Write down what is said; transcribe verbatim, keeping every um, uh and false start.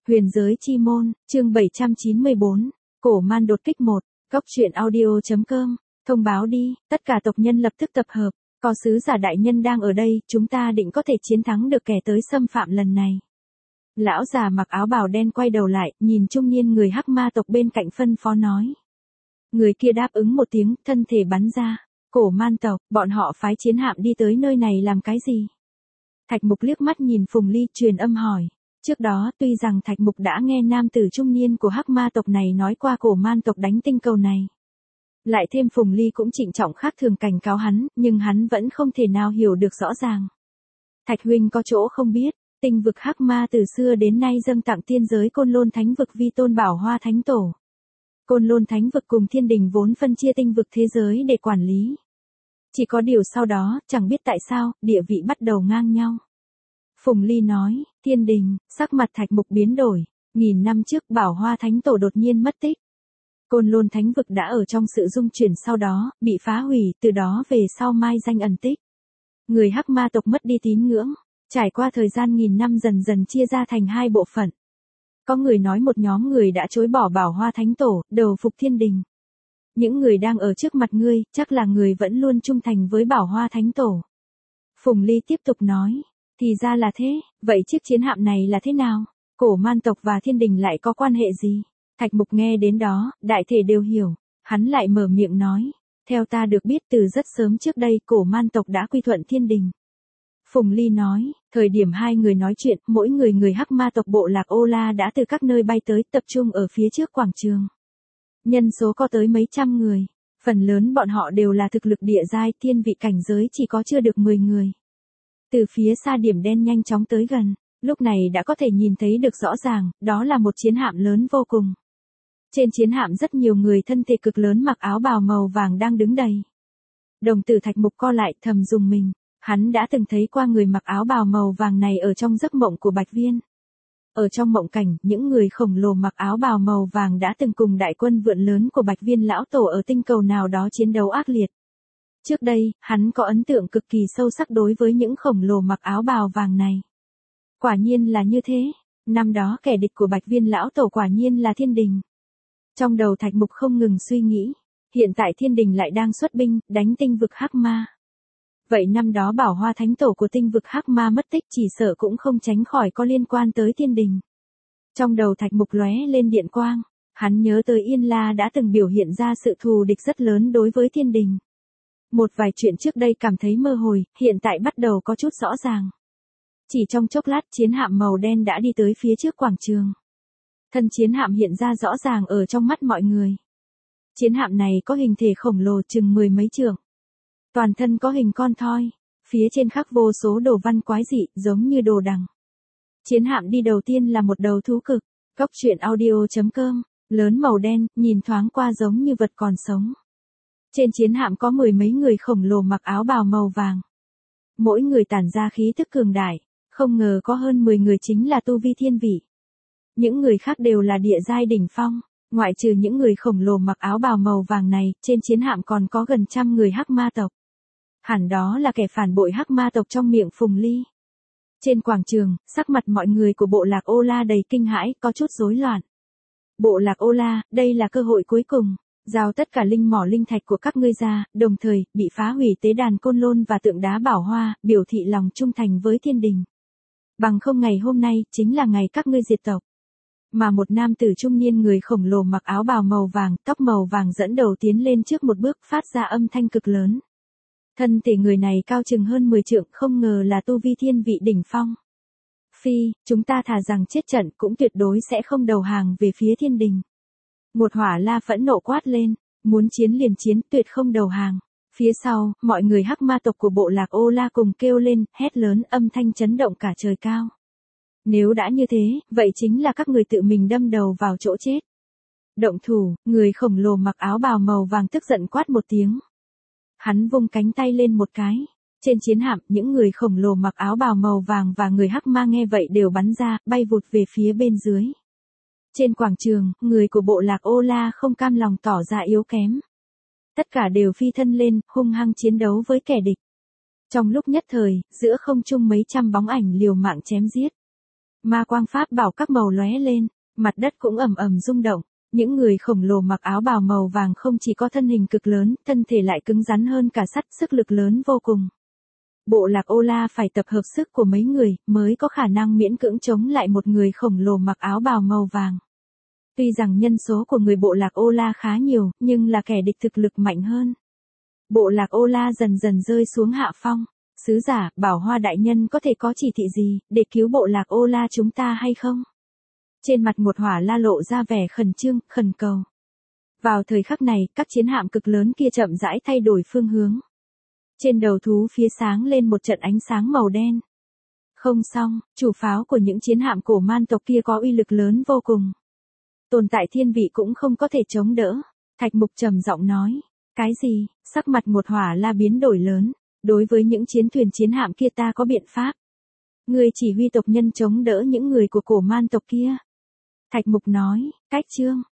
Huyền giới chi môn, chương bảy trăm chín mươi bốn, cổ man đột kích một, góc truyện audio.com, thông báo đi, tất cả tộc nhân lập tức tập hợp, có sứ giả đại nhân đang ở đây, chúng ta định có thể chiến thắng được kẻ tới xâm phạm lần này. Lão già mặc áo bào đen quay đầu lại, nhìn trung niên người hắc ma tộc bên cạnh phân phó nói. Người kia đáp ứng một tiếng, thân thể bắn ra, cổ man tộc, bọn họ phái chiến hạm đi tới nơi này làm cái gì? Thạch Mục liếc mắt nhìn Phùng Ly truyền âm hỏi. Trước đó tuy rằng Thạch Mục đã nghe nam tử trung niên của hắc ma tộc này nói qua cổ man tộc đánh tinh cầu này. Lại thêm Phùng Ly cũng trịnh trọng khác thường cảnh cáo hắn, nhưng hắn vẫn không thể nào hiểu được rõ ràng. Thạch huynh có chỗ không biết, tinh vực hắc ma từ xưa đến nay dâng tặng tiên giới Côn Lôn Thánh vực vi tôn Bảo Hoa Thánh Tổ. Côn Lôn Thánh vực cùng thiên đình vốn phân chia tinh vực thế giới để quản lý. Chỉ có điều sau đó, chẳng biết tại sao, địa vị bắt đầu ngang nhau. Phùng Ly nói, thiên đình, sắc mặt Thạch Mục biến đổi, nghìn năm trước Bảo Hoa Thánh Tổ đột nhiên mất tích. Côn Lôn Thánh vực đã ở trong sự dung chuyển sau đó, bị phá hủy, từ đó về sau mai danh ẩn tích. Người hắc ma tộc mất đi tín ngưỡng, trải qua thời gian nghìn năm dần dần chia ra thành hai bộ phận. Có người nói một nhóm người đã chối bỏ Bảo Hoa Thánh Tổ, đầu phục thiên đình. Những người đang ở trước mặt ngươi, chắc là người vẫn luôn trung thành với Bảo Hoa Thánh Tổ. Phùng Ly tiếp tục nói, thì ra là thế, vậy chiếc chiến hạm này là thế nào? Cổ man tộc và thiên đình lại có quan hệ gì? Thạch Mục nghe đến đó, đại thể đều hiểu, hắn lại mở miệng nói, theo ta được biết từ rất sớm trước đây cổ man tộc đã quy thuận thiên đình. Phùng Ly nói, thời điểm hai người nói chuyện, mỗi người người hắc ma tộc bộ lạc Ô La đã từ các nơi bay tới tập trung ở phía trước quảng trường. Nhân số có tới mấy trăm người, phần lớn bọn họ đều là thực lực địa giai, thiên vị cảnh giới chỉ có chưa được mười người. Từ phía xa điểm đen nhanh chóng tới gần, lúc này đã có thể nhìn thấy được rõ ràng, đó là một chiến hạm lớn vô cùng. Trên chiến hạm rất nhiều người thân thể cực lớn mặc áo bào màu vàng đang đứng đầy. Đồng tử Thạch Mục co lại thầm dùng mình, hắn đã từng thấy qua người mặc áo bào màu vàng này ở trong giấc mộng của Bạch Viên. Ở trong mộng cảnh, những người khổng lồ mặc áo bào màu vàng đã từng cùng đại quân vượn lớn của Bạch Viên lão tổ ở tinh cầu nào đó chiến đấu ác liệt. Trước đây, hắn có ấn tượng cực kỳ sâu sắc đối với những khổng lồ mặc áo bào vàng này. Quả nhiên là như thế, năm đó kẻ địch của Bạch Viên lão tổ quả nhiên là thiên đình. Trong đầu Thạch Mục không ngừng suy nghĩ, hiện tại thiên đình lại đang xuất binh, đánh tinh vực hắc ma. Vậy năm đó Bảo Hoa Thánh Tổ của tinh vực hắc ma mất tích chỉ sợ cũng không tránh khỏi có liên quan tới thiên đình. Trong đầu Thạch Mục lóe lên điện quang, hắn nhớ tới Yên La đã từng biểu hiện ra sự thù địch rất lớn đối với thiên đình. Một vài chuyện trước đây cảm thấy mơ hồ, hiện tại bắt đầu có chút rõ ràng. Chỉ trong chốc lát chiến hạm màu đen đã đi tới phía trước quảng trường. Thân chiến hạm hiện ra rõ ràng ở trong mắt mọi người. Chiến hạm này có hình thể khổng lồ chừng mười mấy trượng. Toàn thân có hình con thoi, phía trên khắc vô số đồ văn quái dị giống như đồ đằng. Chiến hạm đi đầu tiên là một đầu thú cực, góc truyện audio.com, lớn màu đen, nhìn thoáng qua giống như vật còn sống. Trên chiến hạm có mười mấy người khổng lồ mặc áo bào màu vàng. Mỗi người tản ra khí tức cường đại, không ngờ có hơn mười người chính là tu vi thiên vị. Những người khác đều là địa giai đỉnh phong, ngoại trừ những người khổng lồ mặc áo bào màu vàng này, trên chiến hạm còn có gần trăm người hắc ma tộc. Hẳn đó là kẻ phản bội hắc ma tộc trong miệng Phùng Ly. Trên quảng trường, sắc mặt mọi người của bộ lạc Ô La đầy kinh hãi, có chút rối loạn. Bộ lạc Ô La, đây là cơ hội cuối cùng, giao tất cả linh mỏ linh thạch của các ngươi ra, đồng thời, bị phá hủy tế đàn Côn Lôn và tượng đá Bảo Hoa, biểu thị lòng trung thành với thiên đình. Bằng không ngày hôm nay, chính là ngày các ngươi diệt tộc. Mà một nam tử trung niên người khổng lồ mặc áo bào màu vàng, tóc màu vàng dẫn đầu tiến lên trước một bước phát ra âm thanh cực lớn. Thân thể người này cao chừng hơn mười trượng, không ngờ là tu vi thiên vị đỉnh phong. Phi, chúng ta thà rằng chết trận cũng tuyệt đối sẽ không đầu hàng về phía thiên đình. Một hỏa la phẫn nộ quát lên, muốn chiến liền chiến, tuyệt không đầu hàng. Phía sau, mọi người hắc ma tộc của bộ lạc Ô La cùng kêu lên, hét lớn, âm thanh chấn động cả trời cao. Nếu đã như thế, vậy chính là các người tự mình đâm đầu vào chỗ chết. Động thủ, người khổng lồ mặc áo bào màu vàng tức giận quát một tiếng. Hắn vung cánh tay lên một cái. Trên chiến hạm, những người khổng lồ mặc áo bào màu vàng và người hắc ma nghe vậy đều bắn ra, bay vụt về phía bên dưới. Trên quảng trường, người của bộ lạc Ô La không cam lòng tỏ ra yếu kém. Tất cả đều phi thân lên, hung hăng chiến đấu với kẻ địch. Trong lúc nhất thời, giữa không trung mấy trăm bóng ảnh liều mạng chém giết. Ma quang pháp bảo các màu lóe lên, mặt đất cũng ầm ầm rung động. Những người khổng lồ mặc áo bào màu vàng không chỉ có thân hình cực lớn, thân thể lại cứng rắn hơn cả sắt, sức lực lớn vô cùng. Bộ lạc Ô La phải tập hợp sức của mấy người, mới có khả năng miễn cưỡng chống lại một người khổng lồ mặc áo bào màu vàng. Tuy rằng nhân số của người bộ lạc Ô La khá nhiều, nhưng là kẻ địch thực lực mạnh hơn. Bộ lạc Ô La dần dần rơi xuống hạ phong. Sứ giả, Bảo Hoa đại nhân có thể có chỉ thị gì, để cứu bộ lạc Ô La chúng ta hay không? Trên mặt một hỏa la lộ ra vẻ khẩn trương, khẩn cầu. Vào thời khắc này, các chiến hạm cực lớn kia chậm rãi thay đổi phương hướng. Trên đầu thú phía sáng lên một trận ánh sáng màu đen. Không xong, chủ pháo của những chiến hạm cổ man tộc kia có uy lực lớn vô cùng. Tồn tại thiên vị cũng không có thể chống đỡ. Thạch Mục trầm giọng nói. Cái gì? Sắc mặt một hỏa la biến đổi lớn. Đối với những chiến thuyền chiến hạm kia ta có biện pháp. Người chỉ huy tộc nhân chống đỡ những người của cổ man tộc kia. Thạch Mục nói, cách chương,